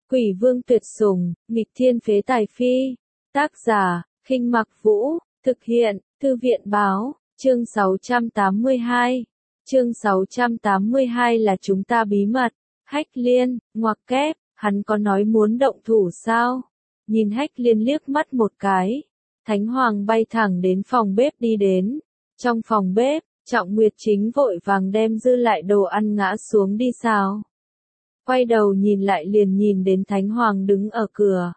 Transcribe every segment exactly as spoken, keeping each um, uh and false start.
Quỷ vương tuyệt sủng, nghịch thiên phế tài phi. Tác giả, Khinh Mặc Vũ, thực hiện, Thư viện báo, chương sáu trăm tám mươi hai. Chương sáu trăm tám mươi hai là chúng ta bí mật. Hách Liên, ngoặc kép, hắn có nói muốn động thủ sao? Nhìn Hách Liên liếc mắt một cái. Thánh Hoàng bay thẳng đến phòng bếp đi đến. Trong phòng bếp, Trọng Nguyệt chính vội vàng đem dư lại đồ ăn ngã xuống đi xào. Quay đầu nhìn lại liền nhìn đến Thánh Hoàng đứng ở cửa.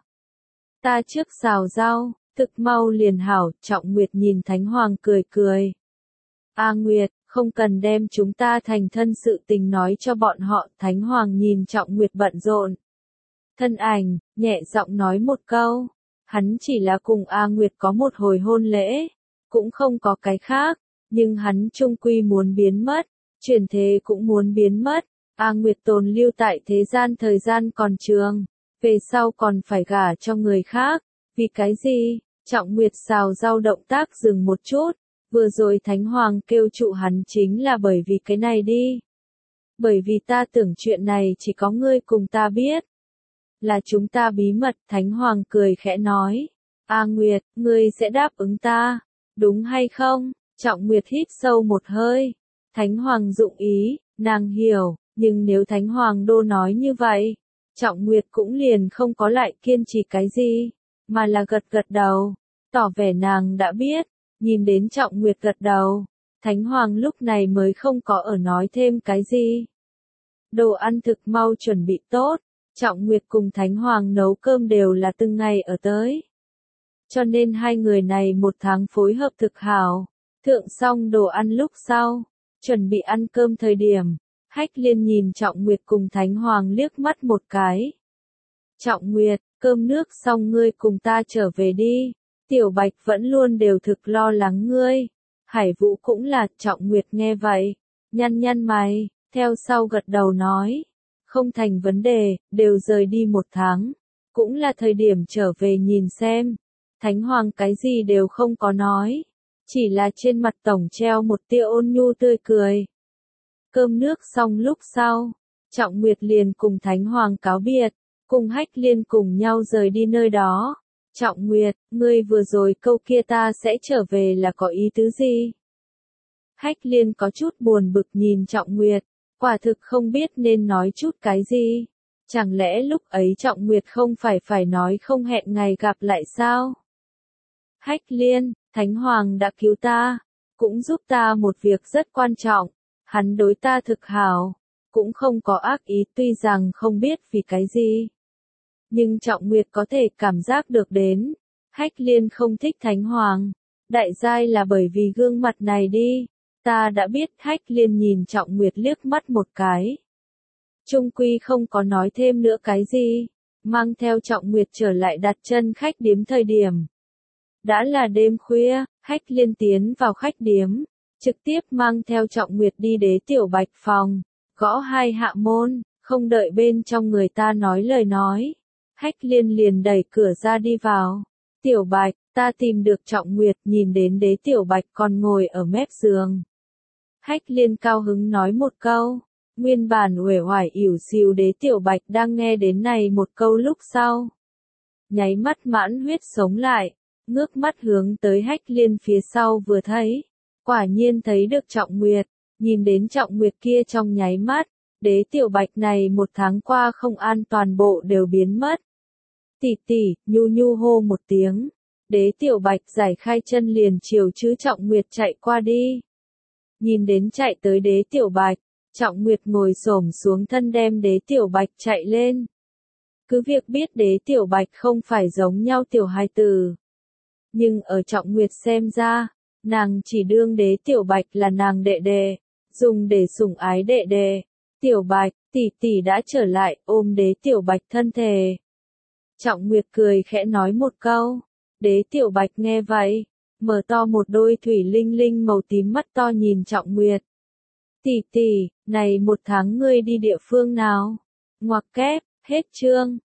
Ta trước xào rau, thực mau liền hảo. Trọng Nguyệt nhìn Thánh Hoàng cười cười. A Nguyệt, không cần đem chúng ta thành thân sự tình nói cho bọn họ. Thánh Hoàng nhìn Trọng Nguyệt bận rộn. Thân ảnh, nhẹ giọng nói một câu. Hắn chỉ là cùng A Nguyệt có một hồi hôn lễ, cũng không có cái khác, nhưng hắn chung quy muốn biến mất, chuyển thế cũng muốn biến mất. A Nguyệt tồn lưu tại thế gian thời gian còn trường, về sau còn phải gả cho người khác, vì cái gì? Trọng Nguyệt xào rau động tác dừng một chút, vừa rồi Thánh Hoàng kêu trụ hắn chính là bởi vì cái này đi. Bởi vì ta tưởng chuyện này chỉ có ngươi cùng ta biết. Là chúng ta bí mật, Thánh Hoàng cười khẽ nói. A Nguyệt, ngươi sẽ đáp ứng ta, đúng hay không? Trọng Nguyệt hít sâu một hơi. Thánh Hoàng dụng ý, nàng hiểu, nhưng nếu Thánh Hoàng đô nói như vậy, Trọng Nguyệt cũng liền không có lại kiên trì cái gì, mà là gật gật đầu, tỏ vẻ nàng đã biết. Nhìn đến Trọng Nguyệt gật đầu, Thánh Hoàng lúc này mới không có ở nói thêm cái gì. Đồ ăn thực mau chuẩn bị tốt. Trọng Nguyệt cùng Thánh Hoàng nấu cơm đều là từng ngày ở tới. Cho nên hai người này một tháng phối hợp thực hảo. Thượng xong đồ ăn lúc sau, chuẩn bị ăn cơm thời điểm, Hách Liên nhìn Trọng Nguyệt cùng Thánh Hoàng liếc mắt một cái. Trọng Nguyệt, cơm nước xong ngươi cùng ta trở về đi. Tiểu Bạch vẫn luôn đều thực lo lắng ngươi. Hải Vũ cũng là. Trọng Nguyệt nghe vậy, nhăn nhăn mày, theo sau gật đầu nói. Không thành vấn đề, đều rời đi một tháng. Cũng là thời điểm trở về nhìn xem. Thánh Hoàng cái gì đều không có nói. Chỉ là trên mặt tổng treo một tia ôn nhu tươi cười. Cơm nước xong lúc sau, Trọng Nguyệt liền cùng Thánh Hoàng cáo biệt, cùng Hách Liên cùng nhau rời đi nơi đó. Trọng Nguyệt, ngươi vừa rồi câu kia ta sẽ trở về là có ý tứ gì? Hách Liên có chút buồn bực nhìn Trọng Nguyệt. Quả thực không biết nên nói chút cái gì. Chẳng lẽ lúc ấy Trọng Nguyệt không phải phải nói không hẹn ngày gặp lại sao? Hách Liên, Thánh Hoàng đã cứu ta, cũng giúp ta một việc rất quan trọng. Hắn đối ta thực hảo, cũng không có ác ý tuy rằng không biết vì cái gì. Nhưng Trọng Nguyệt có thể cảm giác được đến. Hách Liên không thích Thánh Hoàng. Đại giai là bởi vì gương mặt này đi. Ta đã biết. Hách Liên nhìn Trọng Nguyệt liếc mắt một cái. Trung quy không có nói thêm nữa cái gì. Mang theo Trọng Nguyệt trở lại đặt chân khách điếm thời điểm. Đã là đêm khuya, Hách Liên tiến vào khách điếm. Trực tiếp mang theo Trọng Nguyệt đi Đế Tiểu Bạch phòng. Gõ hai hạ môn, không đợi bên trong người ta nói lời nói. Hách Liên liền đẩy cửa ra đi vào. Tiểu Bạch, ta tìm được Trọng Nguyệt. Nhìn đến Đế Tiểu Bạch còn ngồi ở mép giường. Hách Liên cao hứng nói một câu. Nguyên bản uể oải ỉu xìu Đế Tiểu Bạch đang nghe đến này một câu lúc sau. Nháy mắt mãn huyết sống lại, ngước mắt hướng tới Hách Liên phía sau vừa thấy. Quả nhiên thấy được Trọng Nguyệt, nhìn đến Trọng Nguyệt kia trong nháy mắt, Đế Tiểu Bạch này một tháng qua không an toàn bộ đều biến mất. Tỷ tỷ, nhu nhu hô một tiếng. Đế Tiểu Bạch giải khai chân liền chiều chứ Trọng Nguyệt chạy qua đi. Nhìn đến chạy tới Đế Tiểu Bạch, Trọng Nguyệt ngồi xổm xuống thân đem Đế Tiểu Bạch chạy lên. Cứ việc biết Đế Tiểu Bạch không phải giống nhau tiểu hài tử. Nhưng ở Trọng Nguyệt xem ra, nàng chỉ đương Đế Tiểu Bạch là nàng đệ đệ, dùng để sủng ái đệ đệ. Tiểu Bạch, tỷ tỷ đã trở lại, ôm Đế Tiểu Bạch thân thể. Trọng Nguyệt cười khẽ nói một câu. Đế Tiểu Bạch nghe vậy, mở to một đôi thủy linh linh màu tím mắt to nhìn Trọng Nguyệt. Tỷ tỷ, này một tháng ngươi đi địa phương nào? Ngoặc kép, hết chương.